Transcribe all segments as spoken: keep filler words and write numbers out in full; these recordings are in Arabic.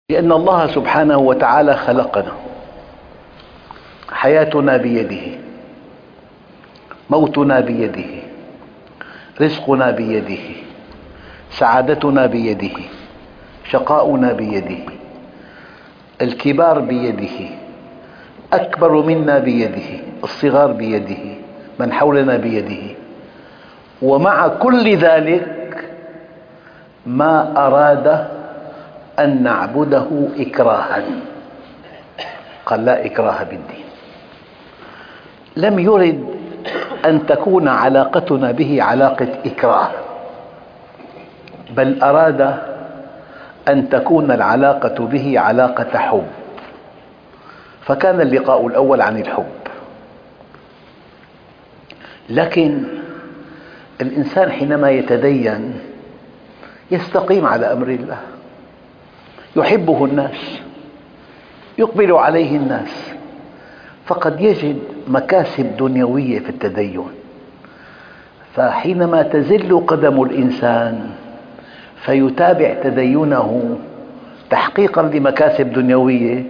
لأن الله سبحانه وتعالى خلقنا، حياتنا بيده، موتنا بيده، رزقنا بيده، سعادتنا بيده، شقاؤنا بيده، الكبار بيده، أكبر منا بيده، الصغار بيده، من حولنا بيده. ومع كل ذلك ما أراد أن نعبده إكراها، قال لا إكراه بالدين. لم يرد أن تكون علاقتنا به علاقة إكراه، بل أراد أن تكون العلاقة به علاقة حب. فكان اللقاء الأول عن الحب. لكن الإنسان حينما يتدين يستقيم على أمر الله، يحبه الناس، يقبل عليه الناس، فقد يجد مكاسب دنيوية في التدين. فحينما تزل قدم الإنسان فيتابع تدينه تحقيقا لمكاسب دنيوية،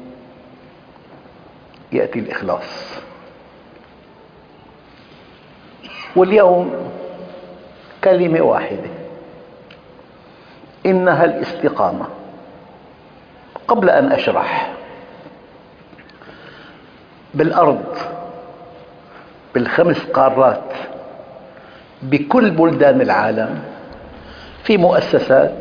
يأتي الإخلاص. واليوم كلمة واحدة، إنها الاستقامة. قبل أن أشرح، بالأرض، بالخمس قارات، بكل بلدان العالم في مؤسسات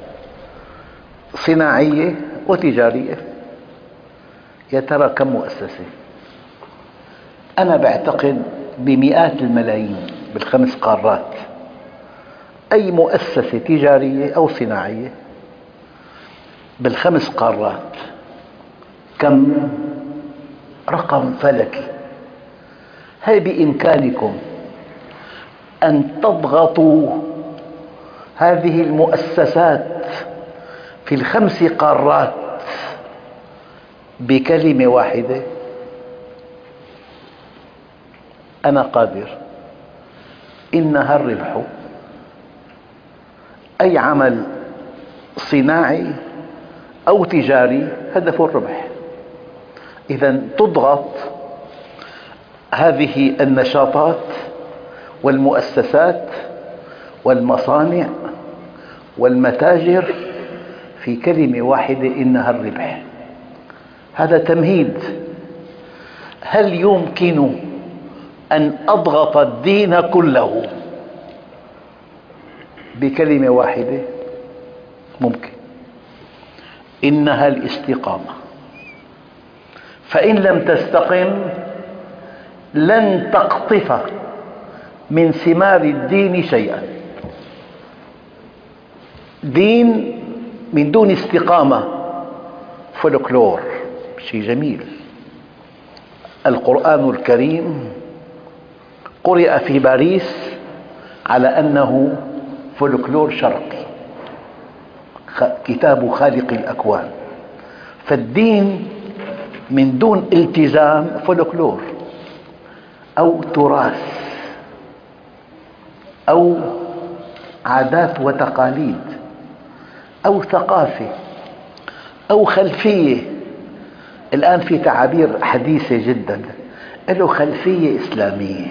صناعية وتجارية. يا ترى كم مؤسسة؟ أنا بعتقد بمئات الملايين بالخمس قارات. أي مؤسسة تجارية أو صناعية بالخمس قارات، كم رقم فلكي. هل بإمكانكم أن تضغطوا هذه المؤسسات في الخمس قارات بكلمة واحدة؟ أنا قادر. إنها الربح. أي عمل صناعي أو تجاري هدفه الربح. إذن تضغط هذه النشاطات والمؤسسات والمصانع والمتاجر في كلمة واحدة، إنها الربح. هذا تمهيد. هل يمكن أن أضغط الدين كله بكلمة واحدة؟ ممكن. إنها الاستقامة. فإن لم تستقم لن تقطف من ثمار الدين شيئا. دين من دون استقامة فولكلور، شيء جميل. القرآن الكريم قرئ في باريس على أنه فولكلور شرقي، كتاب خالق الأكوان. فالدين من دون التزام فولكلور أو تراث أو عادات وتقاليد أو ثقافة أو خلفية. الآن في تعابير حديثة جدا، له خلفية إسلامية،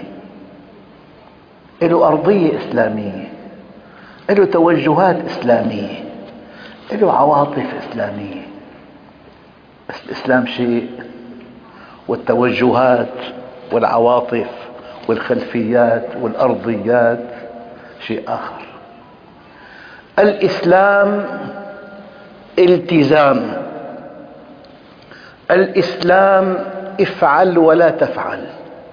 له أرضية إسلامية، له توجهات إسلامية، له عواطف إسلامية. بس الإسلام شيء، والتوجهات والعواطف والخلفيات والأرضيات شيء آخر. الإسلام التزام. الإسلام افعل ولا تفعل.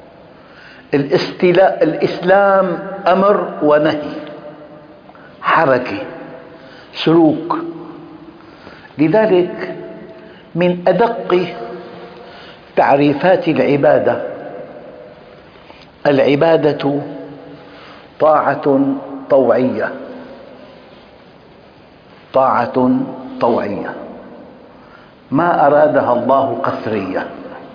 الإسلام أمر ونهي، حركة، سلوك. لذلك من أدق تعريفات العبادة: العبادة طاعة طوعية. طاعة طوعية ما أرادها الله قسرية،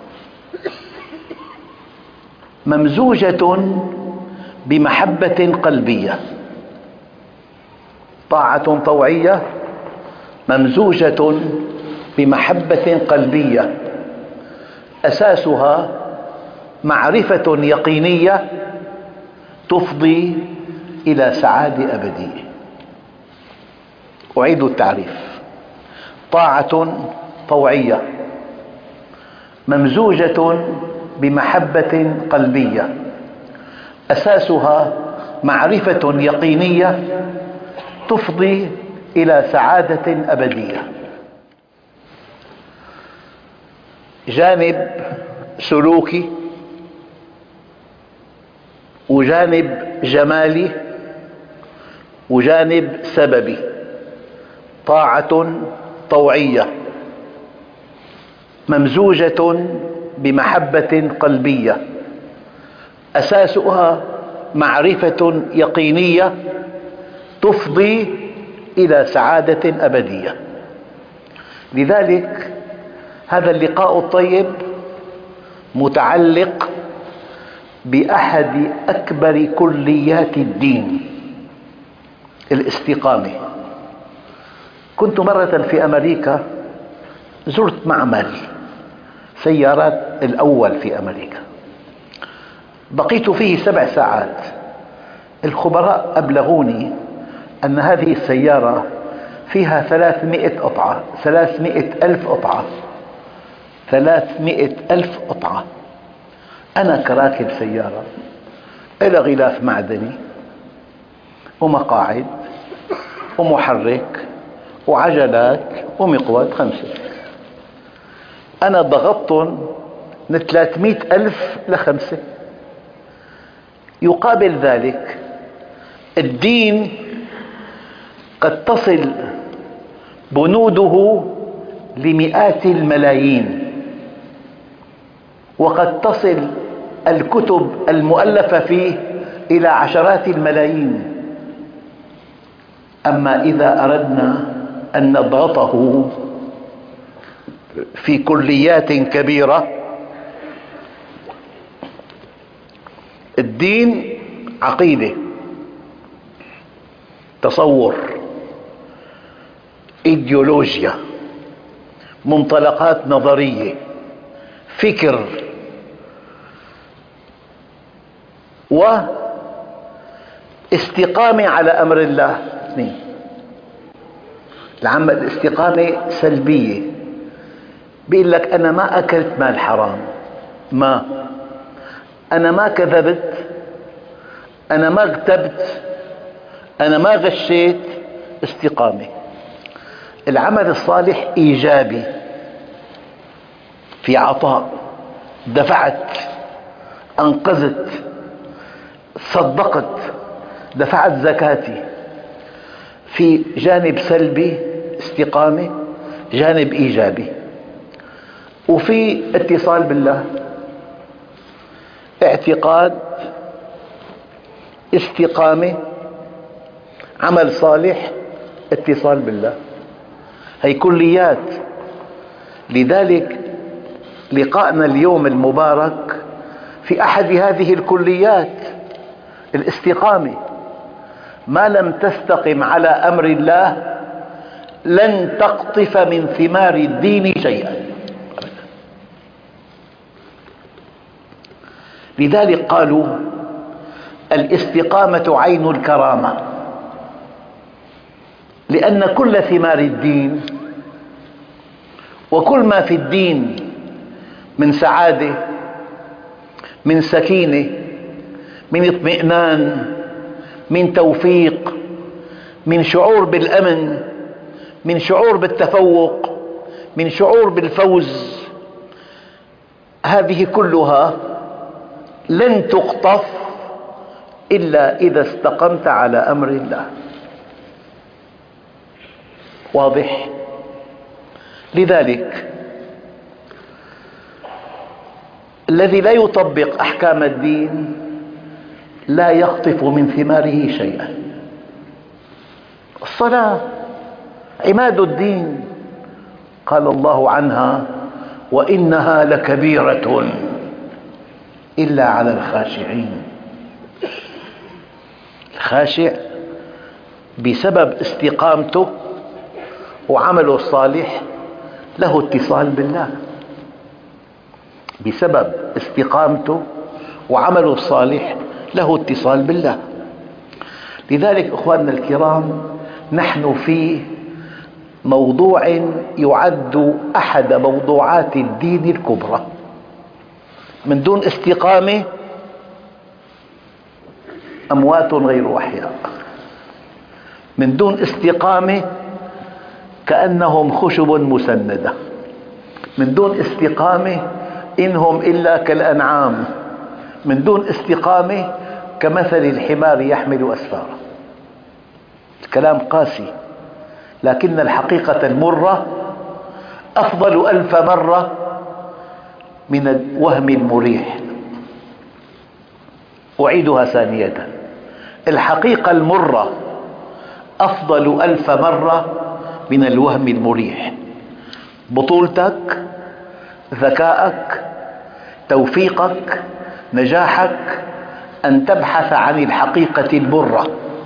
ممزوجة بمحبة قلبية. طاعة طوعية ممزوجة بمحبة قلبية أساسها معرفة يقينية تفضي إلى سعادة أبدية. أعيد التعريف: طاعة طوعية ممزوجة بمحبة قلبية أساسها معرفة يقينية تفضي إلى سعادة أبدية. جانب سلوكي وجانب جمالي وجانب سببي. طاعة طوعية ممزوجة بمحبة قلبية أساسها معرفة يقينية تفضي إلى سعادة أبدية. لذلك هذا اللقاء الطيب متعلق بأحد أكبر كليات الدين، الاستقامة. كنت مرة في أمريكا، زرت معمل سيارات الأول في أمريكا، بقيت فيه سبع ساعات. الخبراء أبلغوني أن هذه السيارة فيها ثلاثمئة قطعة، ثلاثمئة ألف قطعة، ثلاثمئة ألف قطعة. أنا كراكب سيارة إلى غلاف معدني ومقاعد ومحرك وعجلات ومقود خمسة، أنا ضغطتهم من ثلاثمئة ألف لخمسة. يقابل ذلك الدين قد تصل بنوده لمئات الملايين، وقد تصل الكتب المؤلفة فيه إلى عشرات الملايين. أما إذا أردنا أن نضغطه في كليات كبيرة، الدين عقيدة، تصور، إيديولوجيا، منطلقات نظرية، فكر، واستقامة على أمر الله. اثنين. العمل الاستقامة سلبية، بيقول لك أنا ما أكلت مال حرام، ما أنا ما كذبت، أنا ما اغتبت، أنا ما غشيت. استقامة. العمل الصالح إيجابي، في عطاء، دفعت، أنقذت، صدقت، دفعت زكاتي. في جانب سلبي استقامة، جانب إيجابي. وفي اتصال بالله، اعتقاد، استقامة، عمل صالح، اتصال بالله. هي كليات. لذلك لقاءنا اليوم المبارك في أحد هذه الكليات، الاستقامة. ما لم تستقم على أمر الله لن تقطف من ثمار الدين شيئا. لذلك قالوا الاستقامة عين الكرامة، لأن كل ثمار الدين وكل ما في الدين من سعادة، من سكينة، من اطمئنان، من توفيق، من شعور بالأمن، من شعور بالتفوق، من شعور بالفوز، هذه كلها لن تقطف إلا إذا استقمت على أمر الله. واضح؟ لذلك الذي لا يطبق أحكام الدين لا يقطف من ثماره شيئا. الصلاة عماد الدين، قال الله عنها: وإنها لكبيرة إلا على الخاشعين. الخاشع بسبب استقامته وعمله الصالح له اتصال بالله بسبب استقامته وعمله الصالح، له اتصال بالله. لذلك أخواننا الكرام، نحن في موضوع يعد أحد موضوعات الدين الكبرى. من دون استقامة أموات غير أحياء، من دون استقامة كأنهم خشب مسندة، من دون استقامة إنهم إلا كالأنعام، من دون استقامة كمثل الحمار يحمل أسفارا. الكلام قاسي، لكن الحقيقة المرة أفضل ألف مرة من الوهم المريح. أعيدها ثانية، الحقيقة المرة أفضل ألف مرة من الوهم المريح. بطولتك، ذكاءك، توفيقك، نجاحك أن تبحث عن الحقيقة المرة،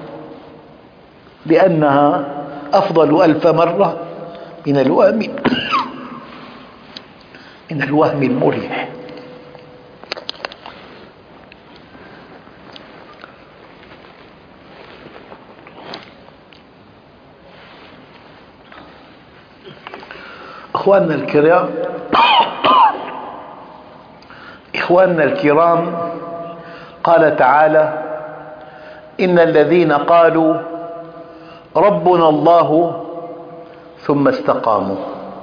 لأنها أفضل ألف مرة من الوهم من الوهم المريح. إخواننا الكرام إخواننا الكرام قال تعالى: إن الذين قالوا ربنا الله ثم استقاموا.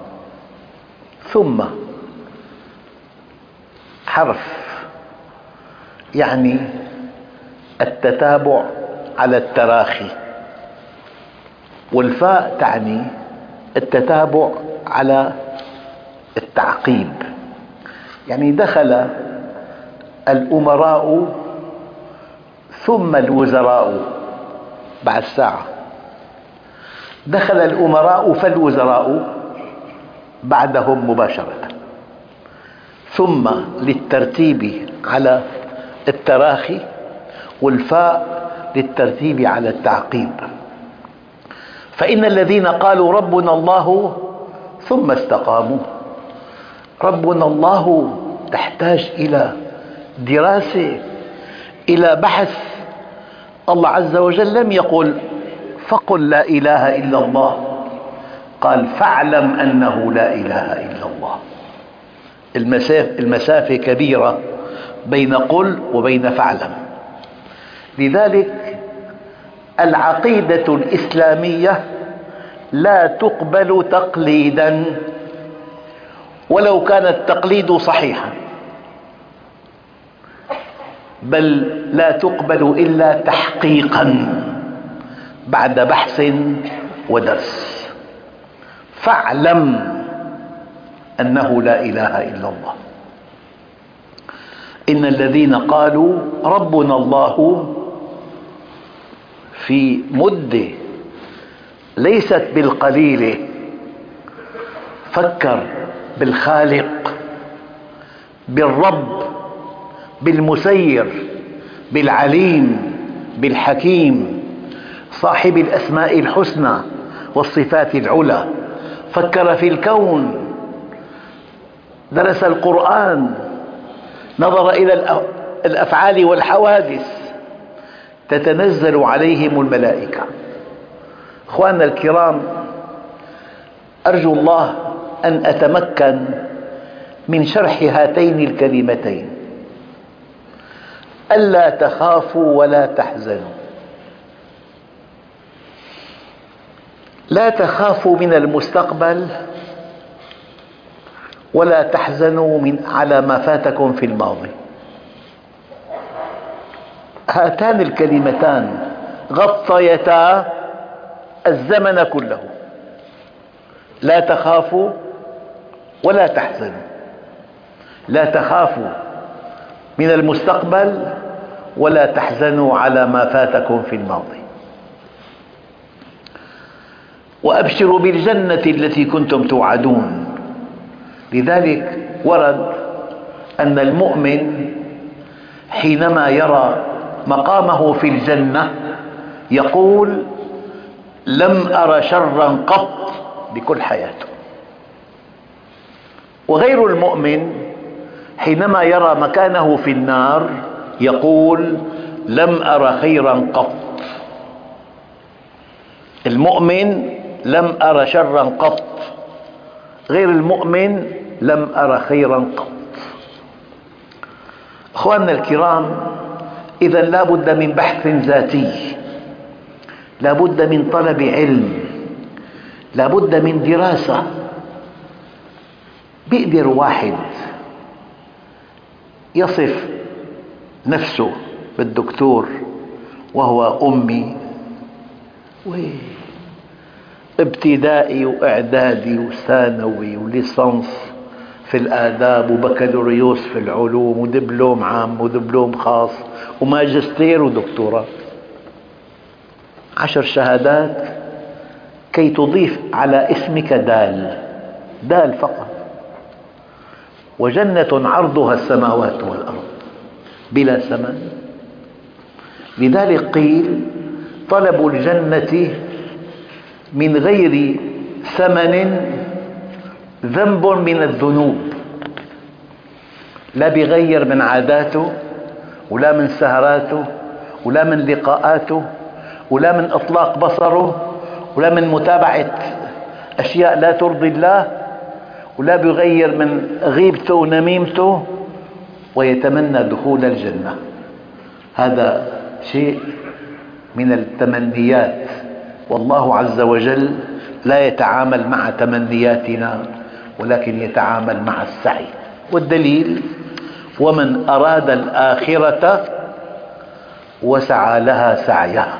ثم حرف يعني التتابع على التراخي، والفاء تعني التتابع على التعقيب. يعني دخل الأمراء ثم الوزراء بعد ساعة، دخل الأمراء فالوزراء بعدهم مباشرة. ثم للترتيب على التراخي، والفاء للترتيب على التعقيب. فإن الذين قالوا ربنا الله ثم استقاموا. ربنا الله تحتاج إلى دراسة، إلى بحث. الله عز وجل لم يقل فقل لا إله إلا الله، قال فاعلم أنه لا إله إلا الله. المسافة كبيرة بين قل وبين فاعلم. لذلك العقيدة الإسلامية لا تقبل تقليدا، ولو كان التقليد صحيحا، بل لا تقبل إلا تحقيقا بعد بحث ودرس. فاعلم أنه لا إله إلا الله. إن الذين قالوا ربنا الله في مدة ليست بالقليلة. فكر بالخالق، بالرب، بالمسير، بالعليم، بالحكيم، صاحب الأسماء الحسنى والصفات العلى. فكر في الكون، درس القرآن، نظر إلى الأفعال والحوادث، تتنزل عليهم الملائكة. أخواننا الكرام، أرجو الله أن أتمكن من شرح هاتين الكلمتين: ألا تخافوا ولا تحزنوا. لا تخافوا من المستقبل، ولا تحزنوا من على ما فاتكم في الماضي. هاتان الكلمتان غطيتا الزمن كله. لا تخافوا ولا تحزنوا. لا تخافوا من المستقبل، ولا تحزنوا على ما فاتكم في الماضي. وأبشروا بالجنة التي كنتم توعدون. لذلك ورد أن المؤمن حينما يرى مقامه في الجنة يقول: لم أر شرا قط بكل حياته. وغير المؤمن حينما يرى مكانه في النار يقول لم أر خيرا قط. المؤمن لم أر شرا قط، غير المؤمن لم أر خيرا قط. أخواننا الكرام، إذا لا بد من بحث ذاتي، لا بد من طلب علم، لا بد من دراسة. بيقدر واحد يصف نفسه بالدكتور وهو أمي ابتدائي وإعدادي وثانوي وليسانس في الآداب وبكالوريوس في العلوم ودبلوم عام ودبلوم خاص وماجستير ودكتوراه، عشر شهادات كي تضيف على اسمك دال، دال فقط. وجنة عرضها السماوات والأرض بلا ثمن. لذلك قيل طلب الجنة من غير ثمن ذنب من الذنوب، لا بيغير من عاداته ولا من سهراته ولا من لقاءاته ولا من إطلاق بصره ولا من متابعة أشياء لا ترضي الله، ولا بيغير من غيبته ونميمته، ويتمنى دخول الجنة. هذا شيء من التمنيات، والله عز وجل لا يتعامل مع تمنياتنا ولكن يتعامل مع السعي. والدليل ومن أراد الآخرة وسعى لها سعيها.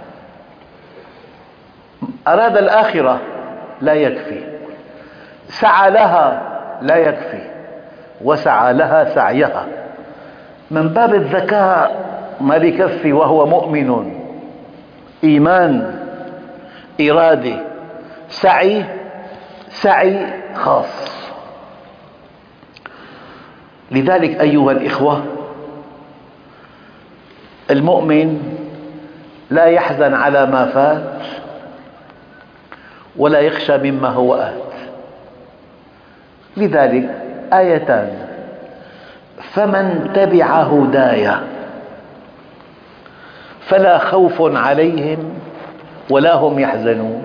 أراد الآخرة لا يكفي، سعى لها لا يكفي، وسعى لها سعيها. من باب الذكاء ما بيكفي وهو مؤمن، إيمان، إرادة، سعي، سعي خاص. لذلك أيها الإخوة، المؤمن لا يحزن على ما فات ولا يخشى مما هو آت. لذلك آيتان: فمن تبع هداي فلا خوف عليهم ولا هم يحزنون.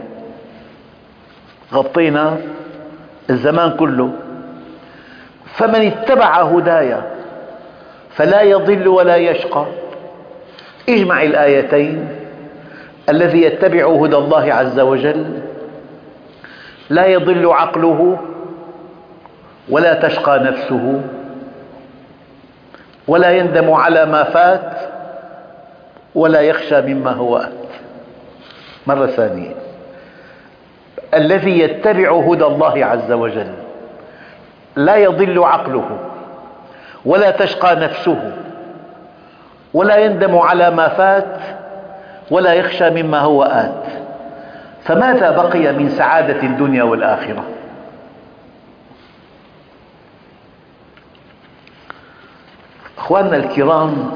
غطينا الزمان كله. فمن اتبع هداي فلا يضل ولا يشقى. اجمع الآيتين: الذي يتبع هدى الله عز وجل لا يضل عقله ولا تشقى نفسه ولا يندم على ما فات ولا يخشى مما هو آت. مرة ثانية: الذي يتبع هدى الله عز وجل لا يضل عقله ولا تشقى نفسه ولا يندم على ما فات ولا يخشى مما هو آت. فماذا بقي من سعادة الدنيا والآخرة؟ أخواننا الكرام،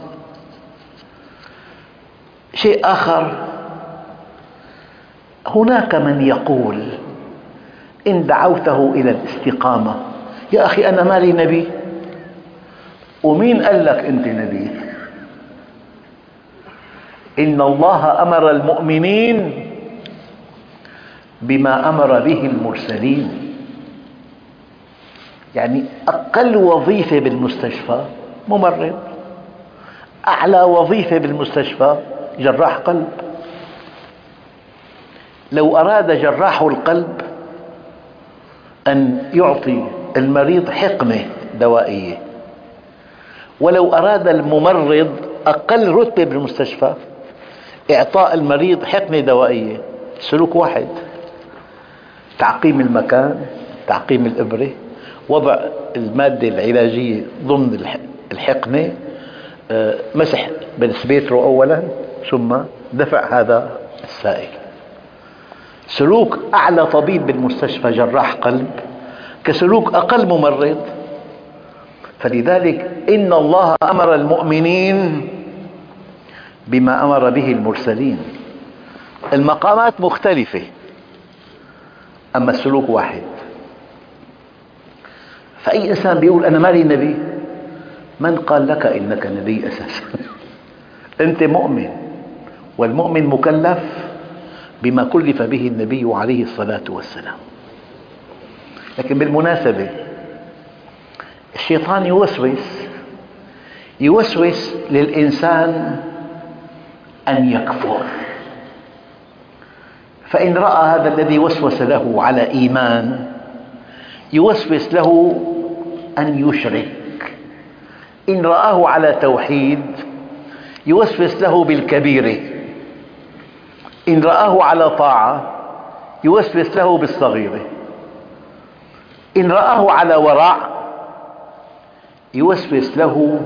شيء آخر: هناك من يقول إن دعوته إلى الاستقامة، يا أخي أنا مالي نبي، ومين قال لك أنت نبي؟ إن الله أمر المؤمنين بما أمر به المرسلين. يعني أقل وظيفة بالمستشفى ممرض، أعلى وظيفة بالمستشفى جراح قلب. لو أراد جراح القلب أن يعطي المريض حقنة دوائية، ولو أراد الممرض أقل رتبة بالمستشفى إعطاء المريض حقنة دوائية، سلوك واحد: تعقيم المكان، تعقيم الإبرة، وضع المادة العلاجية ضمن الحقنة، مسح بالسبيترو أولا ثم دفع هذا السائل. سلوك أعلى طبيب بالمستشفى جراح قلب كسلوك أقل ممرض. فلذلك إن الله أمر المؤمنين بما أمر به المرسلين. المقامات مختلفة أما السلوك واحد. فأي إنسان بيقول أنا مالي نبي، من قال لك إنك نبي أساسا؟ أنت مؤمن، والمؤمن مكلف بما كلف به النبي عليه الصلاة والسلام. لكن بالمناسبة الشيطان يوسوس يوسوس للإنسان أن يكفر، فإن رأى هذا الذي وسوس له على إيمان يوسوس له أن يشرك، إن رآه على توحيد يوسوس له بالكبيرة، إن رآه على طاعة يوسوس له بالصغيرة، إن رآه على ورع يوسوس له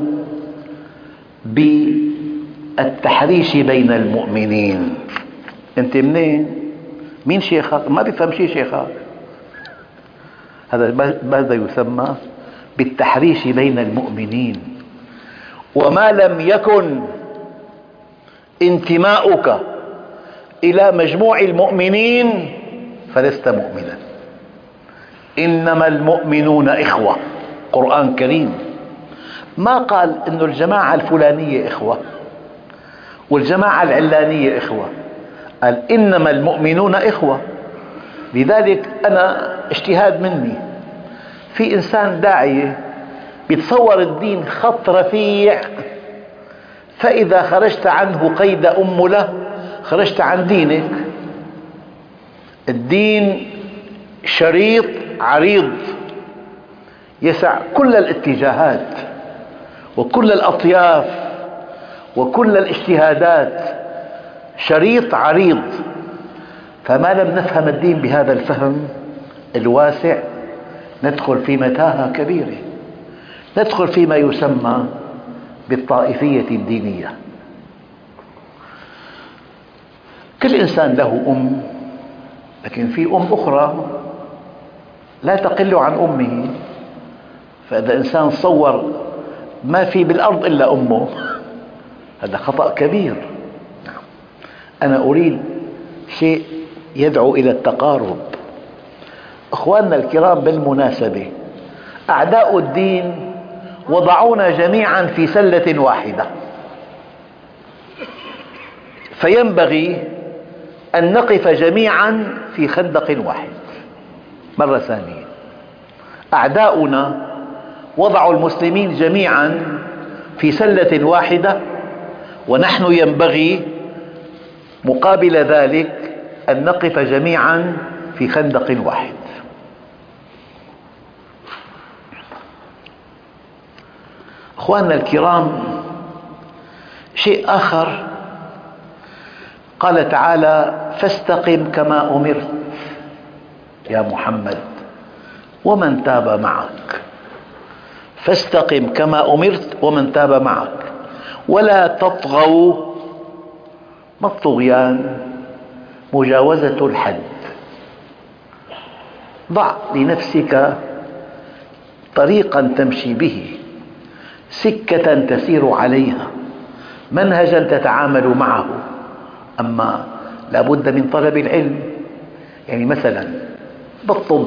بالتحريش بين المؤمنين. أنت منين؟ مين شيخك؟ ما بيفهم شيء شيخك. هذا ماذا يسمى؟ بالتحريش بين المؤمنين. وما لم يكن انتماؤك إلى مجموع المؤمنين فلست مؤمنا. إنما المؤمنون إخوة، قرآن كريم، ما قال إنه الجماعة الفلانية إخوة والجماعة العلانية إخوة، قال إنما المؤمنون إخوة. لذلك أنا اجتهاد مني، في إنسان داعية بيتصور الدين خط رفيع، فإذا خرجت عنه قيد أملة خرجت عن دينك. الدين شريط عريض يسع كل الاتجاهات وكل الأطياف وكل الاجتهادات، شريط عريض. فما لم نفهم الدين بهذا الفهم الواسع ندخل في متاهة كبيرة، ندخل فيما يسمى بالطائفية الدينية. كل إنسان له أم، لكن في أم أخرى لا تقل عن أمه. فإذا إنسان صور ما في بالأرض إلا أمه هذا خطأ كبير. أنا أريد شيء يدعو إلى التقارب. أخواننا الكرام، بالمناسبة أعداء الدين وضعونا جميعا في سلة واحدة، فينبغي أن نقف جميعا في خندق واحد. مرة ثانية، أعداؤنا وضعوا المسلمين جميعا في سلة واحدة، ونحن ينبغي مقابل ذلك أن نقف جميعا في خندق واحد. أخواننا الكرام، شيء آخر، قال تعالى فاستقم كما أمرت يا محمد ومن تاب معك. فاستقم كما أمرت ومن تاب معك ولا تطغوا. ما الطغيان؟ مجاوزة الحد. ضع لنفسك طريقا تمشي به، سكة تسير عليها، منهجا تتعامل معه. أما لا بد من طلب العلم. يعني مثلا بالطب،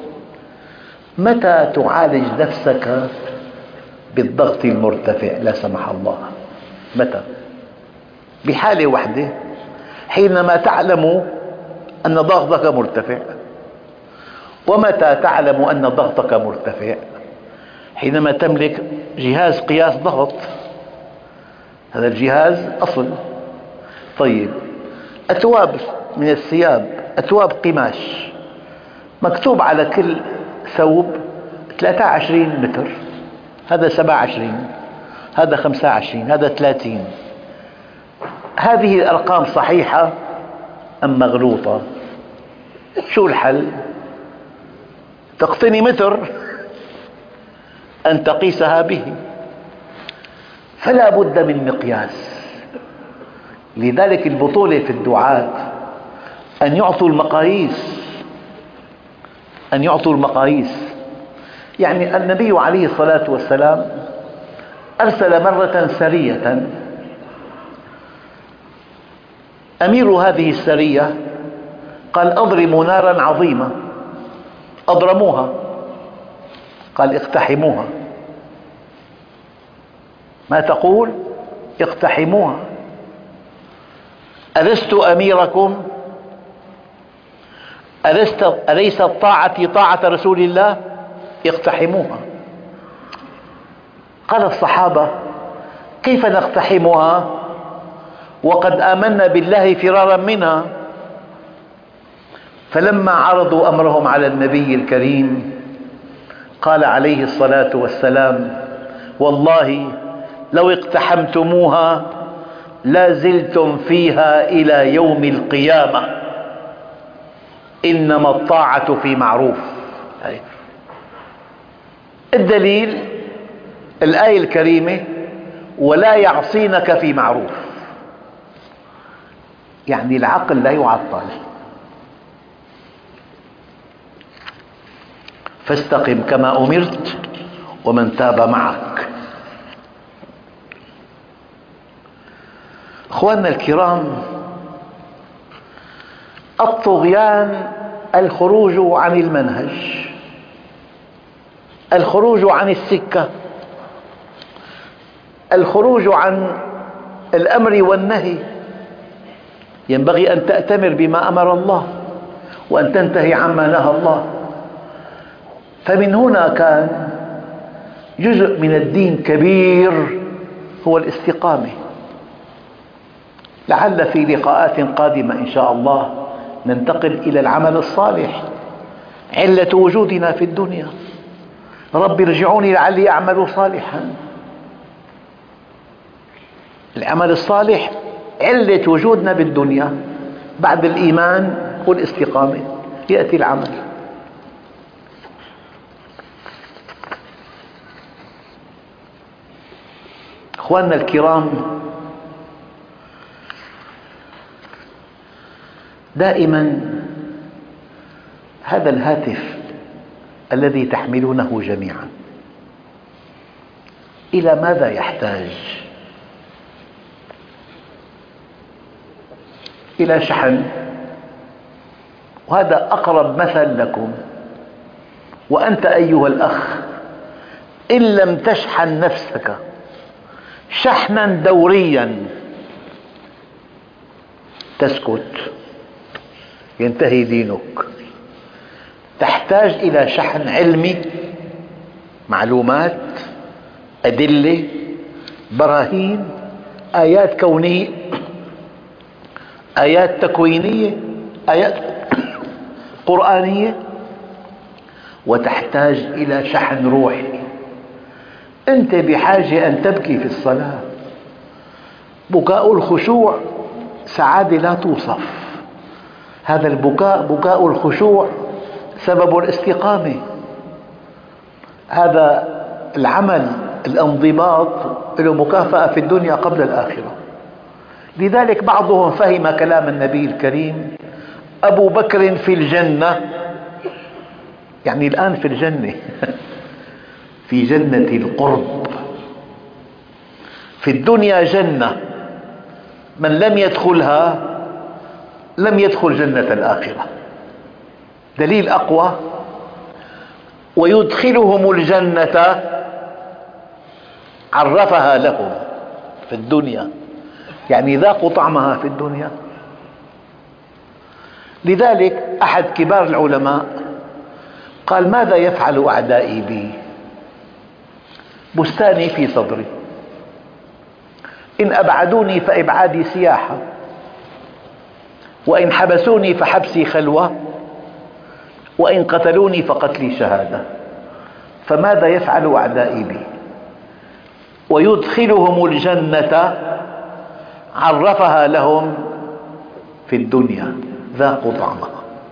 متى تعالج نفسك بالضغط المرتفع لا سمح الله؟ متى؟ بحالة واحدة، حينما تعلم أن ضغطك مرتفع. ومتى تعلم أن ضغطك مرتفع؟ حينما تملك جهاز قياس ضغط. هذا الجهاز أصل. طيب، أتواب من الثياب، أتواب قماش، مكتوب على كل ثوب ثلاثة وعشرين متر، هذا سبعة وعشرين، هذا خمسة وعشرين، هذا ثلاثين. هذه الأرقام صحيحة أم مغلوطة؟ شو الحل؟ تقتني متر أن تقيسها به. فلا بد من مقياس. لذلك البطولة في الدعاة أن يعطوا المقاييس، أن يعطوا المقاييس. يعني النبي عليه الصلاة والسلام أرسل مرة سرية، أمير هذه السرية قال أضرموا نارا عظيمة، أضرموها. قال اقتحموها. ما تقول؟ اقتحموها. ألست أميركم؟ ألست أليست طاعتي طاعة رسول الله؟ اقتحموها. قال الصحابة كيف نقتحمها وقد آمنا بالله فرارا منها؟ فلما عرضوا أمرهم على النبي الكريم قال عليه الصلاة والسلام والله لو اقتحمتموها لا زلتم فيها إلى يوم القيامة، إنما الطاعة في معروف. الدليل الآية الكريمة ولا يعصينك في معروف، يعني العقل لا يعطل. فاستقم كما أمرت ومن تاب معك. أخواننا الكرام، الطغيان الخروج عن المنهج، الخروج عن السكة، الخروج عن الأمر والنهي. ينبغي أن تأتمر بما أمر الله وأن تنتهي عما نهى الله. فمن هنا كان جزء من الدين كبير هو الاستقامة. لعل في لقاءات قادمة إن شاء الله ننتقل إلى العمل الصالح، علة وجودنا في الدنيا. رب ارجعوني لعلي أعمل صالحا. العمل الصالح علة وجودنا بالدنيا. بعد الإيمان والاستقامة يأتي العمل. أخواننا الكرام، دائما هذا الهاتف الذي تحملونه جميعا إلى ماذا يحتاج؟ إلى شحن. وهذا أقرب مثل لكم. وأنت أيها الأخ إن لم تشحن نفسك شحنا دوريا تسكت، ينتهي دينك. تحتاج إلى شحن علمي، معلومات، أدلة، براهين، آيات كونية، آيات تكوينية، آيات قرآنية. وتحتاج إلى شحن روحي. أنت بحاجة أن تبكي في الصلاة. بكاء الخشوع سعادة لا توصف. هذا البكاء بكاء الخشوع سبب الاستقامة. هذا العمل الانضباط له مكافأة في الدنيا قبل الآخرة. لذلك بعضهم فهم كلام النبي الكريم أبو بكر في الجنة، يعني الآن في الجنة في جنة القرب. في الدنيا جنة، من لم يدخلها لم يدخل جنة الآخرة. دليل أقوى: ويدخلهم الجنة عرفها لهم في الدنيا، يعني ذاقوا طعمها في الدنيا. لذلك أحد كبار العلماء قال: ماذا يفعل أعدائي بي؟ بستاني في صدري، إن أبعدوني فإبعادي سياحة، وإن حبسوني فحبسي خلوة، وإن قتلوني فقتلي شهادة. فماذا يفعل أعدائي بي؟ ويدخلهم الجنة عرفها لهم في الدنيا، ذاقوا طعمها.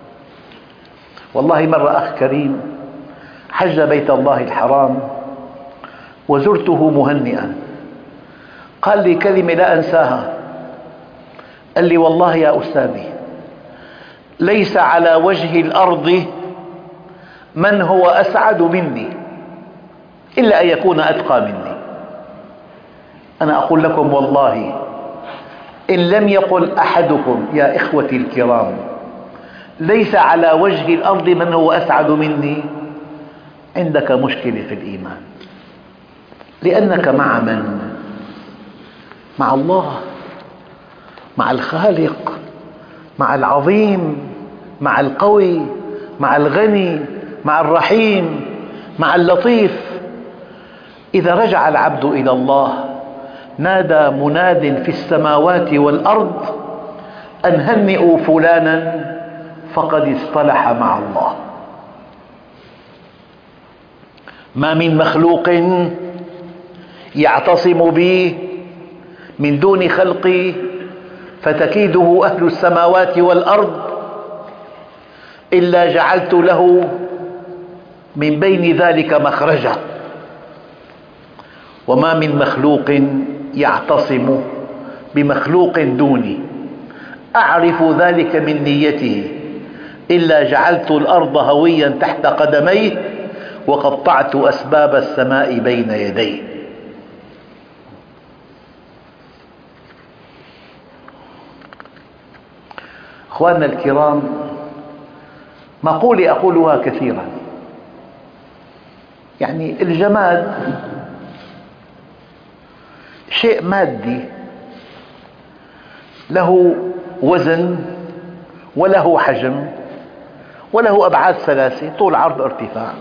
والله مرة أخ كريم حج بيت الله الحرام وزرته مهنئا، قال لي كلمة لا أنساها. قال لي: والله يا أستاذي ليس على وجه الأرض من هو أسعد مني إلا أن يكون أتقى مني. أنا أقول لكم والله إن لم يقل أحدكم يا إخوتي الكرام ليس على وجه الأرض من هو أسعد مني، عندك مشكلة في الإيمان، لأنك مع من؟ مع الله، مع الخالق، مع العظيم، مع القوي، مع الغني، مع الرحيم، مع اللطيف. إذا رجع العبد إلى الله نادى مناد في السماوات والأرض أن هنئوا فلانا فقد اصطلح مع الله. ما من مخلوق يعتصم بي من دون خلقي فتكيده أهل السماوات والأرض إلا جعلت له من بين ذلك مخرجا. وما من مخلوق يعتصم بمخلوق دوني أعرف ذلك من نيته إلا جعلت الأرض هويا تحت قدميه وقطعت أسباب السماء بين يديه. أخواننا الكرام، مقولة أقولها كثيرا، يعني الجماد شيء مادي له وزن وله حجم وله أبعاد ثلاثة، طول عرض ارتفاع.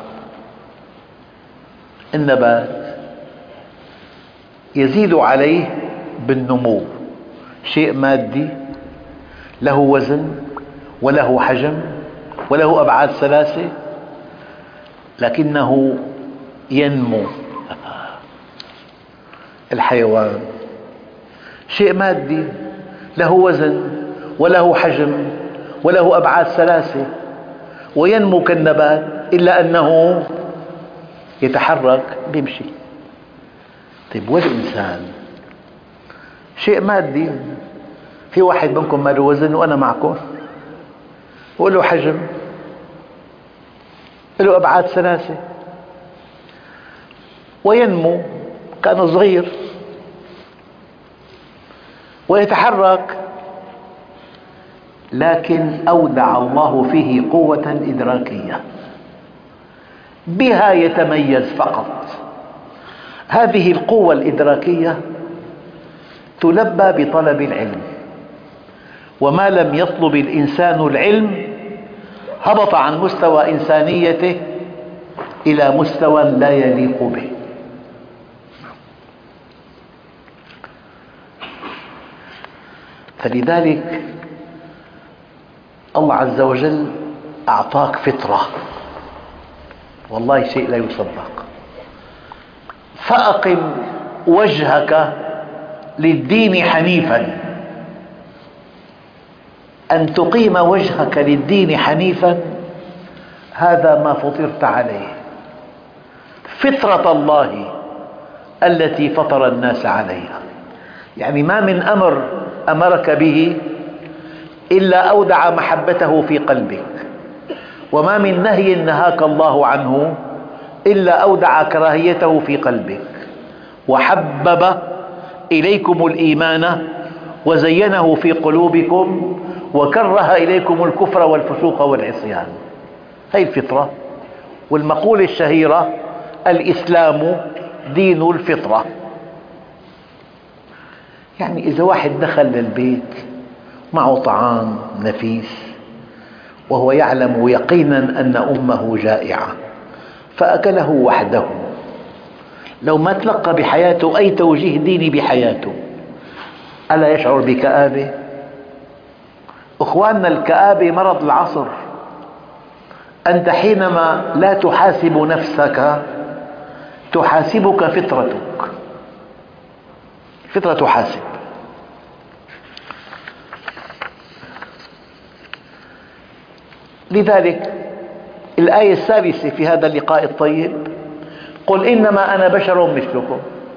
النبات يزيد عليه بالنمو، شيء مادي له وزن وله حجم وله أبعاد ثلاثة لكنه ينمو. الحيوان شيء مادي له وزن وله حجم وله أبعاد ثلاثة وينمو كالنبات، إلا أنه يتحرك بيمشي. طيب والإنسان شيء مادي، في واحد منكم ما له وزن وأنا معكم، وله حجم، له أبعاد ثلاثة، وينمو كأنه صغير ويتحرك، لكن أودع الله فيه قوة إدراكية بها يتميز فقط. هذه القوة الإدراكية تلبى بطلب العلم، وما لم يطلب الإنسان العلم هبط عن مستوى إنسانيته إلى مستوى لا يليق به. فلذلك الله عز وجل أعطاك فطرة، والله شيء لا يصدق. فأقم وجهك للدين حنيفا، أن تقيم وجهك للدين حنيفا هذا ما فطرت عليه، فطرة الله التي فطر الناس عليها. يعني ما من أمر أمرك به إلا أودع محبته في قلبك، وما من نهي نهاك الله عنه إلا أودع كراهيته في قلبك، وحبب إليكم الإيمان وزينه في قلوبكم وكره إليكم الكفر والفسوق والعصيان. هذه الفطرة. والمقولة الشهيرة الإسلام دين الفطرة. يعني إذا واحد دخل للبيت معه طعام نفيس وهو يعلم يقينا أن أمه جائعة فأكله وحده، لو ما تلقى بحياته أي توجيه ديني بحياته، ألا يشعر بكآبة؟ أخواننا، الكآبة مرض العصر. أنت حينما لا تحاسب نفسك تحاسبك فطرتك، فطرة تحاسب. لذلك الآية السادسة في هذا اللقاء الطيب: قل إنما أنا بشر مثلكم.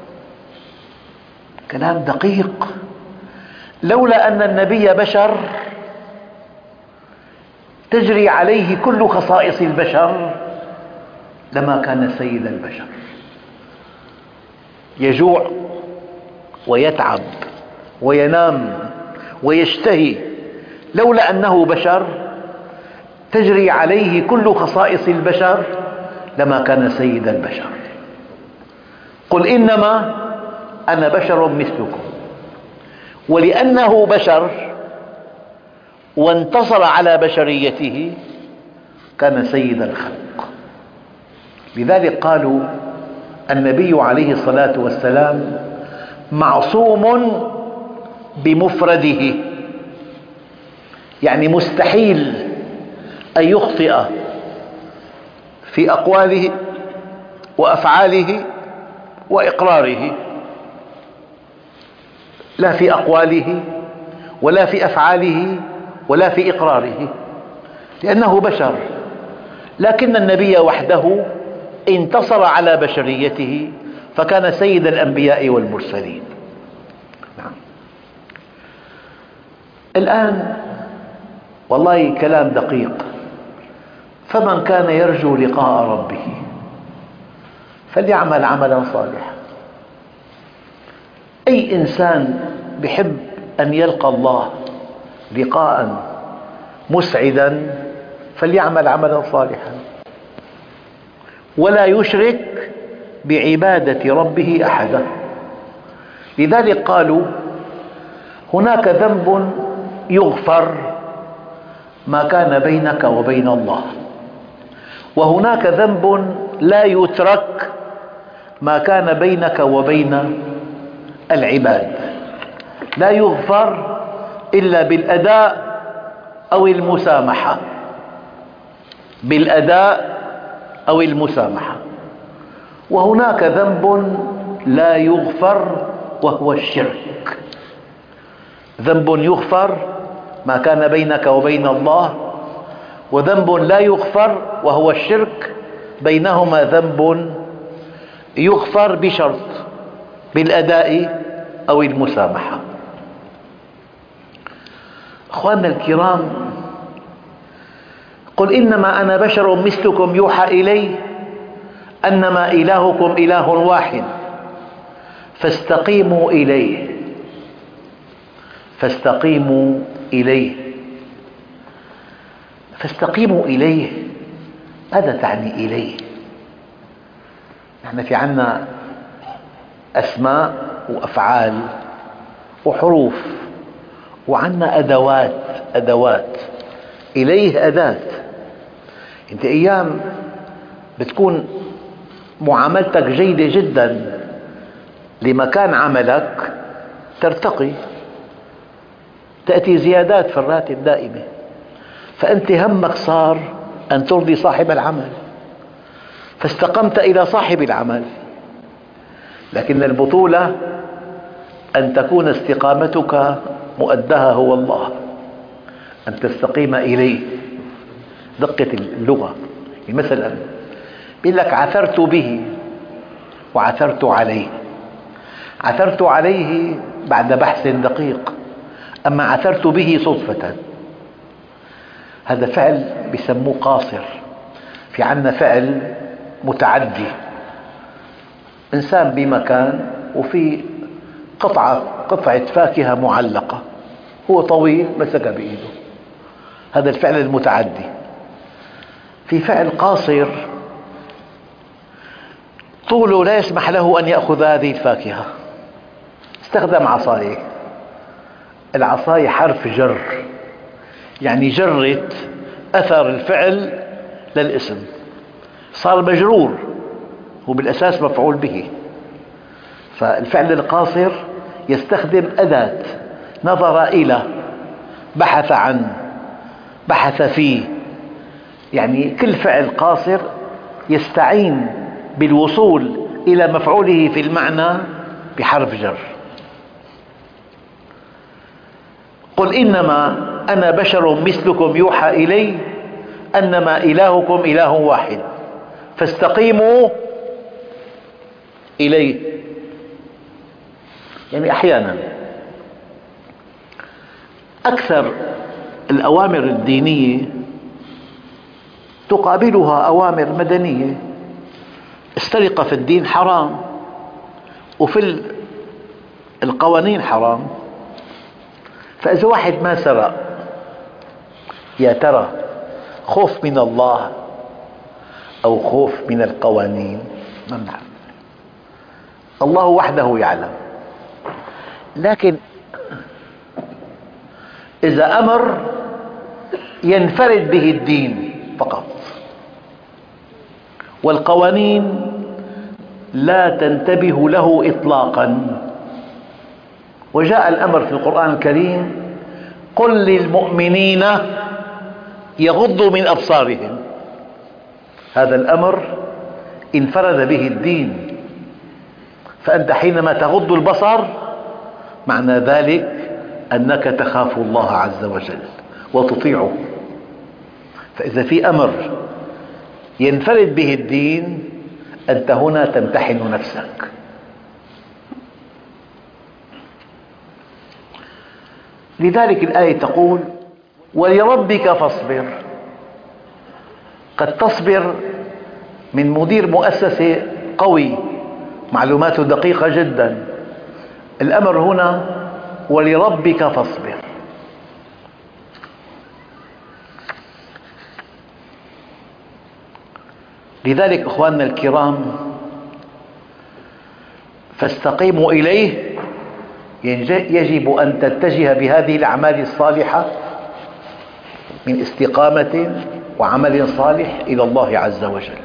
كلام دقيق. لولا أن النبي بشر تجري عليه كل خصائص البشر لما كان سيد البشر. يجوع ويتعب وينام ويشتهي، لولا أنه بشر تجري عليه كل خصائص البشر لما كان سيد البشر. قل إنما أنا بشر مثلكم، ولأنه بشر وانتصر على بشريته كان سيد الخلق. لذلك قالوا النبي عليه الصلاة والسلام معصوم بمفرده، يعني مستحيل أن يخطئ في أقواله وأفعاله وإقراره، لا في أقواله ولا في أفعاله ولا في إقراره، لأنه بشر. لكن النبي وحده انتصر على بشريته فكان سيد الأنبياء والمرسلين. نعم. الآن والله كلام دقيق، فمن كان يرجو لقاء ربه فليعمل عملا صالحا. أي إنسان يحب أن يلقى الله لقاء مسعدا فليعمل عملا صالحا ولا يشرك بعبادة ربه أحدا. لذلك قالوا هناك ذنب يغفر ما كان بينك وبين الله، وهناك ذنب لا يترك ما كان بينك وبين العباد، لا يغفر إلا بالأداء أو المسامحة، بالأداء أو المسامحة. وهناك ذنب لا يغفر وهو الشرك. ذنب يغفر ما كان بينك وبين الله، وذنب لا يغفر وهو الشرك، بينهما ذنب يغفر بشرط بالأداء أو المسامحة. أخواننا الكرام، قل إنما أنا بشر مثلكم يوحى إلي أنما إلهكم إله واحد فاستقيموا إليه فاستقيموا إليه فاستقيموا إليه ماذا تعني إليه؟ نحن في عنا أسماء وأفعال وحروف، وعنا أدوات أدوات إليه أداة. أنت أيام بتكون معاملتك جيدة جدا لمكان عملك ترتقي، تأتي زيادات في الراتب دائمة، فأنت همك صار أن ترضي صاحب العمل فاستقمت إلى صاحب العمل. لكن البطولة أن تكون استقامتك مؤدها هو الله، أن تستقيم إليه. دقة اللغة، مثلا يقول لك عثرت به وعثرت عليه. عثرت عليه بعد بحث دقيق، أما عثرت به صدفة. هذا فعل بيسموه قاصر. في عنا فعل متعدي، إنسان بمكان وفي قطعة قطعة فاكهة معلقة، هو طويل مسكها بإيده، هذا الفعل المتعدي. في فعل قاصر طوله لا يسمح له أن يأخذ هذه الفاكهة، استخدم عصاية. العصاية حرف جر، يعني جرت أثر الفعل للاسم، صار مجرور، هو بالأساس مفعول به. فالفعل القاصر يستخدم أداة، نظر إلى، بحث عن، بحث فيه، يعني كل فعل قاصر يستعين بالوصول إلى مفعوله في المعنى بحرف جر. قل إنما أنا بشر مثلكم يوحى إلي أنما إلهكم إله واحد فاستقيموا إليه. يعني أحيانا أكثر الأوامر الدينية تقابلها أوامر مدنية. السرقة في الدين حرام، وفي القوانين حرام. فإذا واحد ما سرق، يا ترى خوف من الله أو خوف من القوانين؟ ما نعرف. الله وحده يعلم. لكن إذا أمر ينفرد به الدين فقط، والقوانين لا تنتبه له إطلاقا. وجاء الأمر في القرآن الكريم: قل للمؤمنين يغضوا من أبصارهم. هذا الأمر انفرد به الدين، فأنت حينما تغض البصر معنى ذلك أنك تخاف الله عز وجل وتطيعه. فإذا في أمر ينفرد به الدين أنت هنا تمتحن نفسك. لذلك الآية تقول: ولربك فاصبر. قد تصبر من مدير مؤسسة قوي معلوماته دقيقة جدا. الأمر هنا ولربك فاصبر. لذلك أخواننا الكرام، فاستقيموا إليه، يجب أن تتجه بهذه الأعمال الصالحة من استقامة وعمل صالح إلى الله عز وجل.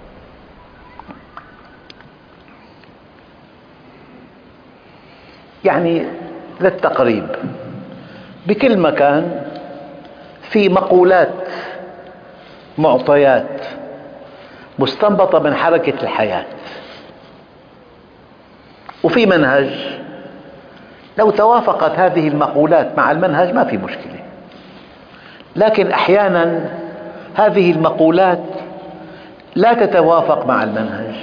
يعني للتقريب، بكل مكان في مقولات، معطيات مستنبطة من حركة الحياة، وفي منهج. لو توافقت هذه المقولات مع المنهج ما في مشكلة، لكن أحيانا هذه المقولات لا تتوافق مع المنهج.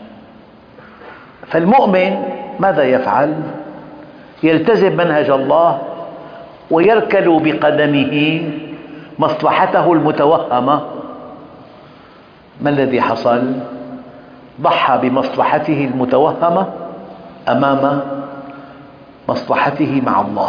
فالمؤمن ماذا يفعل؟ يلتزم منهج الله ويركل بقدمه مصلحته المتوهمة. ما الذي حصل؟ ضحى بمصلحته المتوهمة أمام مصلحته مع الله.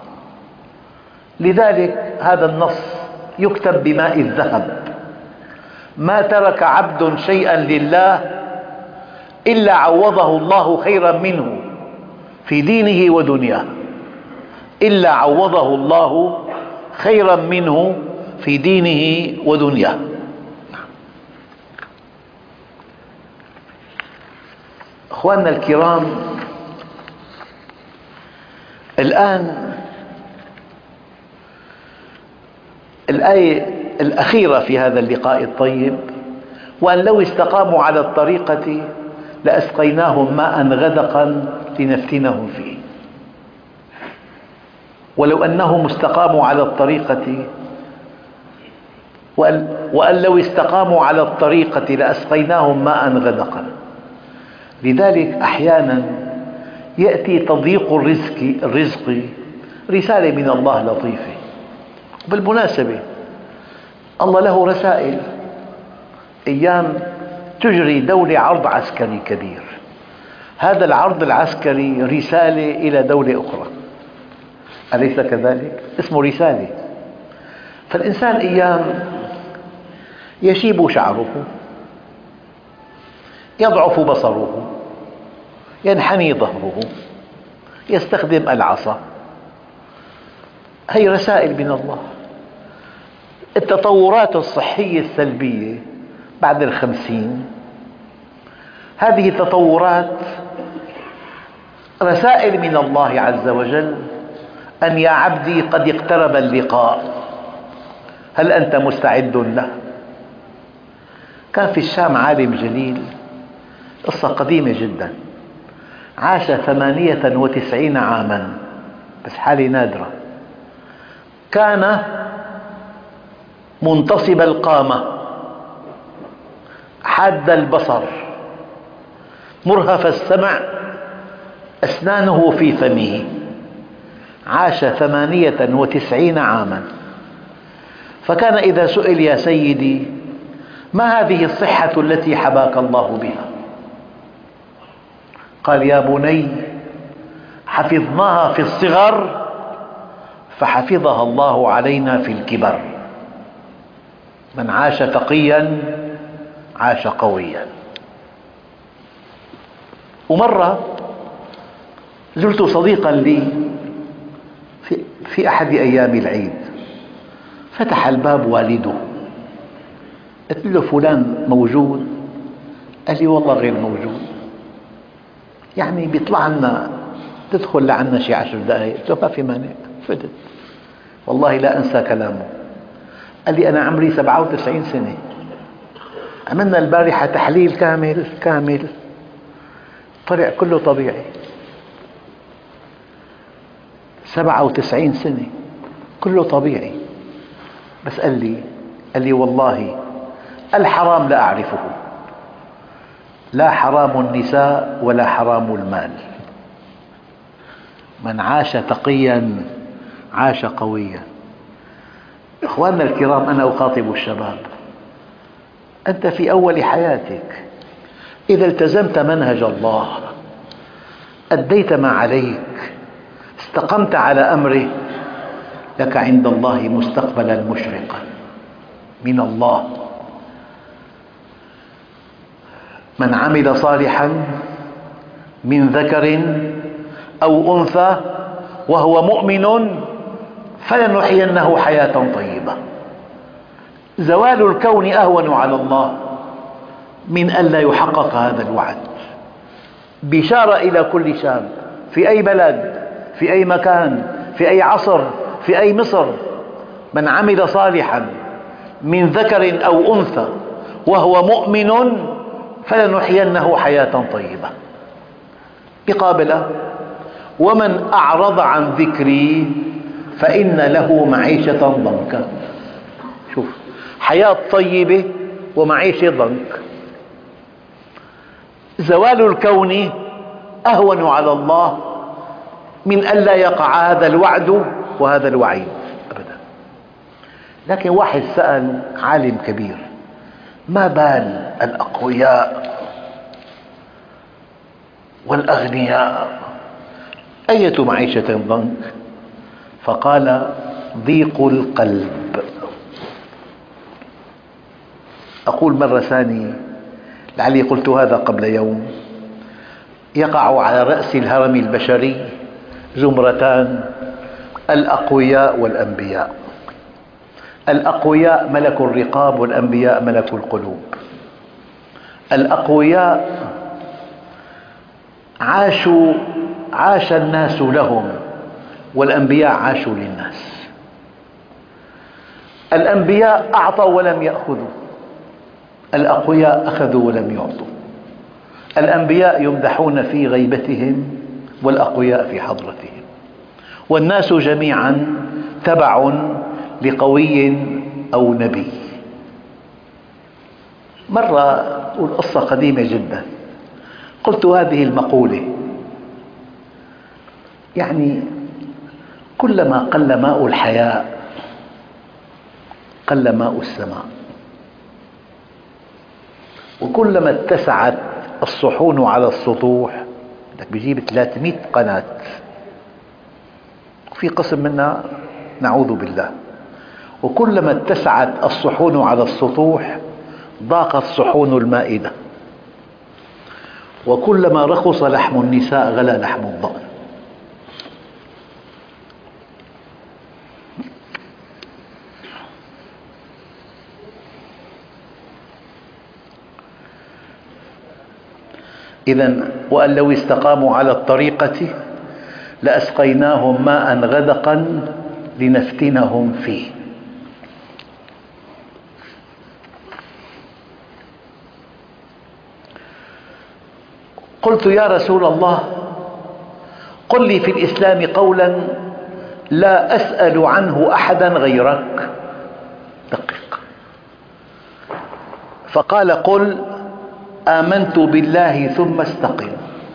لذلك هذا النص يكتب بماء الذهب: ما ترك عبد شيئا لله إلا عوضه الله خيرا منه في دينه ودنياه، إلا عوضه الله خيرا منه في دينه ودنياه. أخواننا الكرام، الآن الآية الأخيرة في هذا اللقاء الطيب: وأن لو استقاموا على الطريقة لأسقيناهم ماء غدقا لنفتنهم فيه. ولو أنهم استقاموا على الطريقة وأن لو استقاموا على الطريقة لأسقيناهم ماء غدقا. لذلك أحيانا يأتي تضييق الرزق, الرزق رسالة من الله لطيفة. بالمناسبة الله له رسائل. أيام تجري دولة عرض عسكري كبير، هذا العرض العسكري رسالة إلى دولة أخرى، أليس كذلك؟ اسمه رسالة. فالإنسان أيام يشيب شعره، يضعف بصره، ينحني ظهره، يستخدم العصا. هي رسائل من الله. التطورات الصحية السلبية بعد الخمسين، هذه التطورات رسائل من الله عز وجل: أن يا عبدي قد اقترب اللقاء، هل أنت مستعد له؟ كان في الشام عالم جليل، قصة قديمة جدا، عاش ثمانية وتسعين عاما، بس حالة نادرة. كان منتصب القامة، حاد البصر، مرهف السمع، أسنانه في فمه. عاش ثمانية وتسعين عاما. فكان إذا سئل: يا سيدي ما هذه الصحة التي حباك الله بها؟ قال: يا بني حفظناها في الصغر فحفظها الله علينا في الكبر. من عاش تقيا عاش قويا. ومرة زرت صديقا لي في, في أحد أيام العيد، فتح الباب والده، قلت له فلان موجود؟ قال لي والله غير موجود، يعني بيطلع لنا تدخل لعنا شي عشر دقائق. قلت له ما في مانع، فتت. والله لا أنسى كلامه. قال لي أنا عمري سبعة وتسعين سنة، عملنا البارحة تحليل كامل كامل طلع كله طبيعي. سبعة وتسعين سنة كله طبيعي. بس قال لي قال لي والله الحرام لا أعرفه، لا حرام النساء ولا حرام المال. من عاش تقيا عاش قويا. إخواننا الكرام، أنا أخاطب الشباب، أنت في أول حياتك إذا التزمت منهج الله، أديت ما عليك، استقمت على أمره، لك عند الله مستقبلا مشرقا من الله. من عمل صالحا من ذكر أو أنثى وهو مؤمن فلنحيينه حياة طيبة. زوال الكون أهون على الله من أن لا يحقق هذا الوعد. بشارة إلى كل شاب في أي بلد، في أي مكان، في أي عصر، في أي مصر: من عمل صالحا من ذكر أو أنثى وهو مؤمن فلنحيينه حياة طيبة. بقابلة: ومن أعرض عن ذكري فإن له معيشة ضنكا. شوف، حياة طيبة ومعيشة ضنك. زوال الكون أهون على الله من أن لا يقع هذا الوعد وهذا الوعيد أبدا. لكن واحد سأل عالم كبير: ما بال الأقوياء والأغنياء، أية معيشة ضنك؟ فقال: ضيق القلب. أقول مرة ثانية، لعلي قلت هذا قبل يوم: يقع على رأس الهرم البشري زمرتان: الأقوياء والأنبياء. الأقوياء ملك الرقاب، والأنبياء ملك القلوب. الأقوياء عاشوا عاش الناس لهم، والأنبياء عاشوا للناس. الأنبياء أعطوا ولم يأخذوا، الأقوياء أخذوا ولم يعطوا. الأنبياء يمدحون في غيبتهم والأقوياء في حضرتهم، والناس جميعا تبع لقوي أو نبي. مرة أقول قصة قديمة جدا، قلت هذه المقولة: يعني كلما قل ماء الحياة قل ماء السماء، وكلما اتسعت الصحون على السطوح، بدك بيجيب ثلاثمئة قناة، وفي قسم منها نعوذ بالله، وكلما اتسعت الصحون على السطوح ضاقت صحون المائدة، وكلما رخص لحم النساء غلا لحم الضأن. إذن وأن لو استقاموا على الطريقة لأسقيناهم ماء غدقا لنفتنهم فيه. قلت: يا رسول الله، قل لي في الإسلام قولا لا أسأل عنه أحدا غيرك. دقق. فقال: قل آمنت بالله ثم استقم.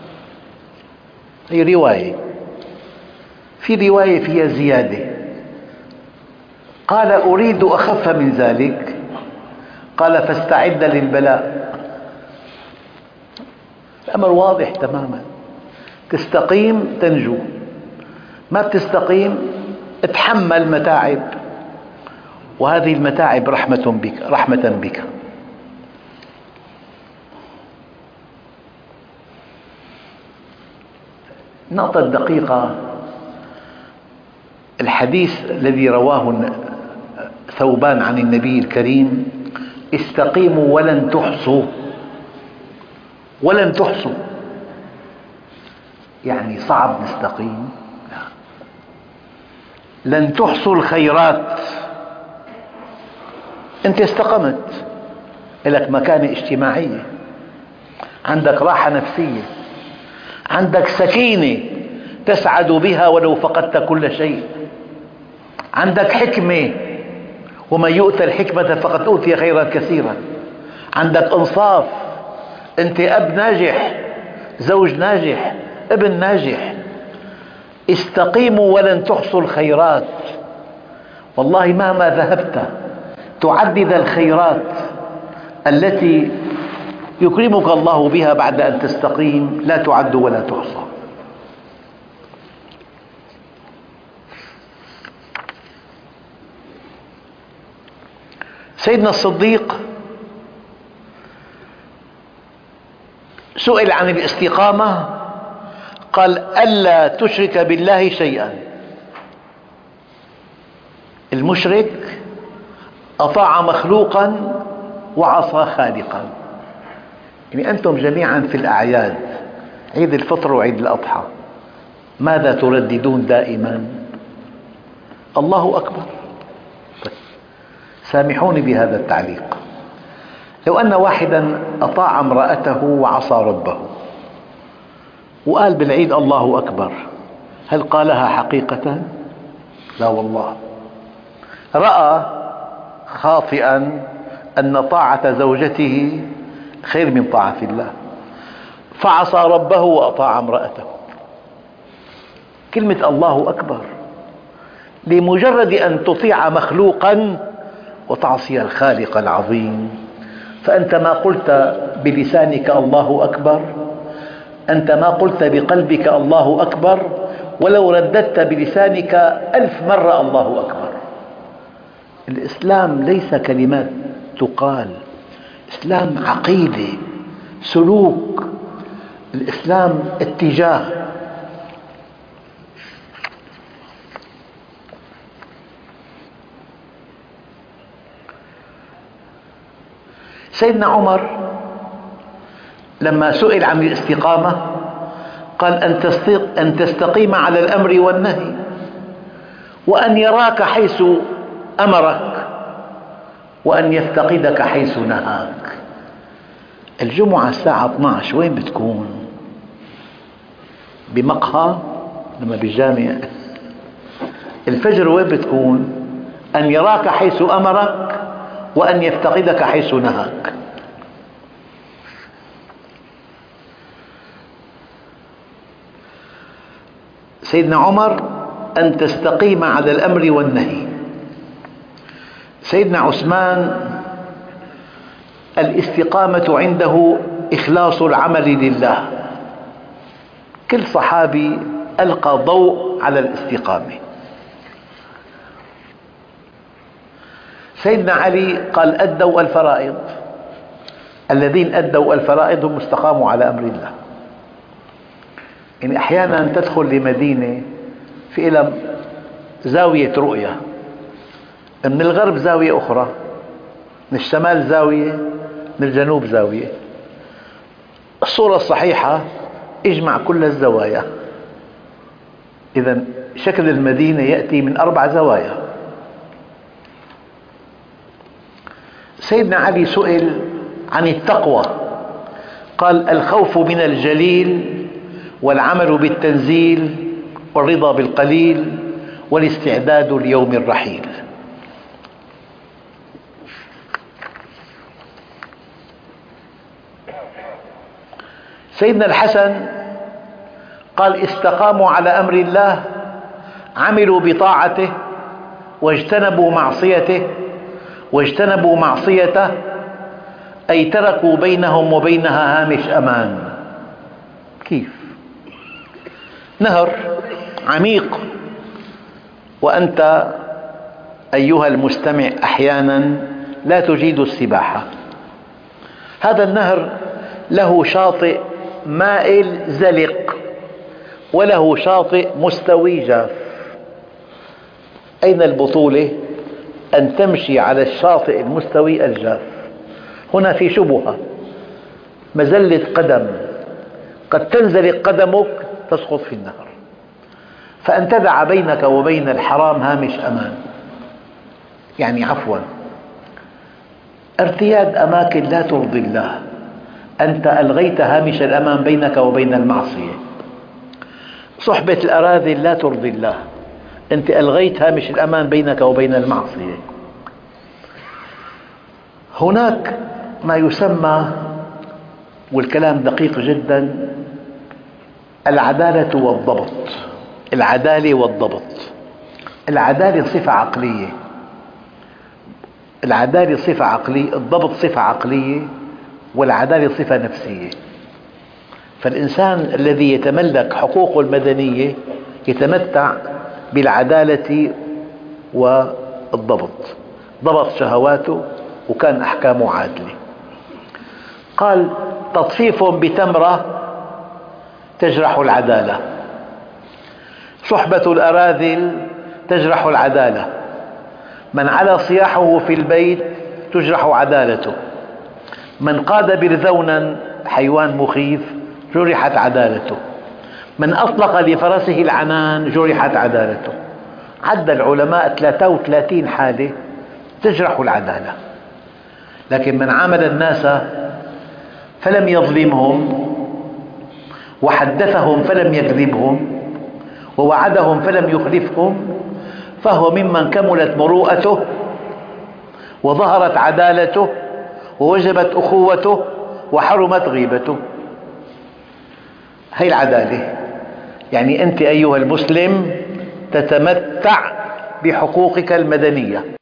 هي رواية، في رواية فيها زيادة. قال: أريد أخف من ذلك. قال: فاستعد للبلاء. الأمر واضح تماما: تستقيم تنجو، ما بتستقيم اتحمل متاعب، وهذه المتاعب رحمة بك رحمة بك. النقطة الدقيقة، الحديث الذي رواه ثوبان عن النبي الكريم: استقيموا ولن تحصوا. ولن تحصوا يعني صعب نستقيم؟ لا. لن تحصوا الخيرات. أنت استقمت، لك مكانة اجتماعية، عندك راحة نفسية، عندك سكينة تسعد بها ولو فقدت كل شيء، عندك حكمة، ومن يؤتى الحكمة فقد أوتي خيرا كثيرا، عندك إنصاف، أنت أب ناجح، زوج ناجح، ابن ناجح. استقيموا ولن تحصوا الخيرات. والله مهما ذهبت تعدد الخيرات التي يكرمك الله بها بعد أن تستقيم لا تعد ولا تحصى. سيدنا الصديق سئل عن الاستقامة قال: ألا تشرك بالله شيئا. المشرك أطاع مخلوقا وعصى خالقا. يعني أنتم جميعا في الأعياد، عيد الفطر وعيد الأضحى، ماذا ترددون دائما؟ الله أكبر. سامحوني بهذا التعليق. لو أن واحدا أطاع امرأته وعصى ربه وقال بالعيد الله أكبر، هل قالها حقيقة؟ لا والله. رأى خاطئا أن طاعة زوجته خير من طاعة الله، فعصى ربه وأطاع امرأته. كلمة الله أكبر لمجرد أن تطيع مخلوقا وتعصي الخالق العظيم، فأنت ما قلت بلسانك الله أكبر، أنت ما قلت بقلبك الله أكبر، ولو رددت بلسانك ألف مرة الله أكبر. الإسلام ليس كلمات تقال، الإسلام عقيدة، سلوك، الإسلام اتجاه. سيدنا عمر لما سئل عن الاستقامة قال: أن تستقيم على الأمر والنهي، وأن يراك حيث أمرك، وأن يفتقدك حيث نهاك. الجمعة الساعة اثني عشر وين بتكون؟ بمقهى لما بالجامع؟ الفجر وين بتكون؟ أن يراك حيث أمرك وأن يفتقدك حيث نهاك. سيدنا عمر أن تستقيم على الأمر والنهي. سيدنا عثمان الاستقامة عنده إخلاص العمل لله. كل صحابي ألقى ضوء على الاستقامة. سيدنا علي قال: أدوا الفرائض. الذين أدوا الفرائض هم استقاموا على أمر الله. يعني أحيانا تدخل لمدينة في إلى زاوية رؤية، من الغرب زاوية أخرى، من الشمال زاوية، من الجنوب زاوية. الصورة الصحيحة اجمع كل الزوايا. إذن شكل المدينة يأتي من أربع زوايا. سيدنا علي سئل عن التقوى قال: الخوف من الجليل، والعمل بالتنزيل، والرضا بالقليل، والاستعداد ليوم الرحيل. سيدنا الحسن قال: استقاموا على أمر الله، عملوا بطاعته، واجتنبوا معصيته، واجتنبوا معصيته، أي تركوا بينهم وبينها هامش أمان. كيف؟ نهر عميق، وأنت أيها المستمع أحيانا لا تجيد السباحة. هذا النهر له شاطئ مائل زلق، وله شاطئ مستوي جاف. أين البطولة؟ أن تمشي على الشاطئ المستوي الجاف. هنا في شبهة، مزلة قدم، قد تنزلق قدمك تسقط في النهر. فأن تدع بينك وبين الحرام هامش أمان، يعني عفوا ارتياد أماكن لا ترضي الله، أنت ألغيت هامش الأمان بينك وبين المعصية. صحبة الأراذل لا ترضي الله، أنت ألغيت هامش الأمان بينك وبين المعصية. هناك ما يسمى، والكلام دقيق جدا، العدالة والضبط. العدالة والضبط. العدالة صفة عقلية، العدالة صفة عقلية، الضبط صفة عقلية، والعدالة صفة نفسية. فالإنسان الذي يتملك حقوقه المدنية يتمتع بالعدالة والضبط، ضبط شهواته وكان أحكامه عادلة. قال: تطفيف بتمرة تجرح العدالة، صحبة الأراذل تجرح العدالة، من علا صياحه في البيت تجرح عدالته، من قاد برذونا حيوان مخيف جرحت عدالته، من أطلق لفرسه العنان جرحت عدالته. عد العلماء ثلاثة وثلاثين حالة تجرح العدالة. لكن من عامل الناس فلم يظلمهم، وحدثهم فلم يكذبهم، ووعدهم فلم يخلفهم، فهو ممن كملت مروءته وظهرت عدالته ووجبت أخوته وحرمت غيبته. هي العدالة. يعني أنت أيها المسلم تتمتع بحقوقك المدنية.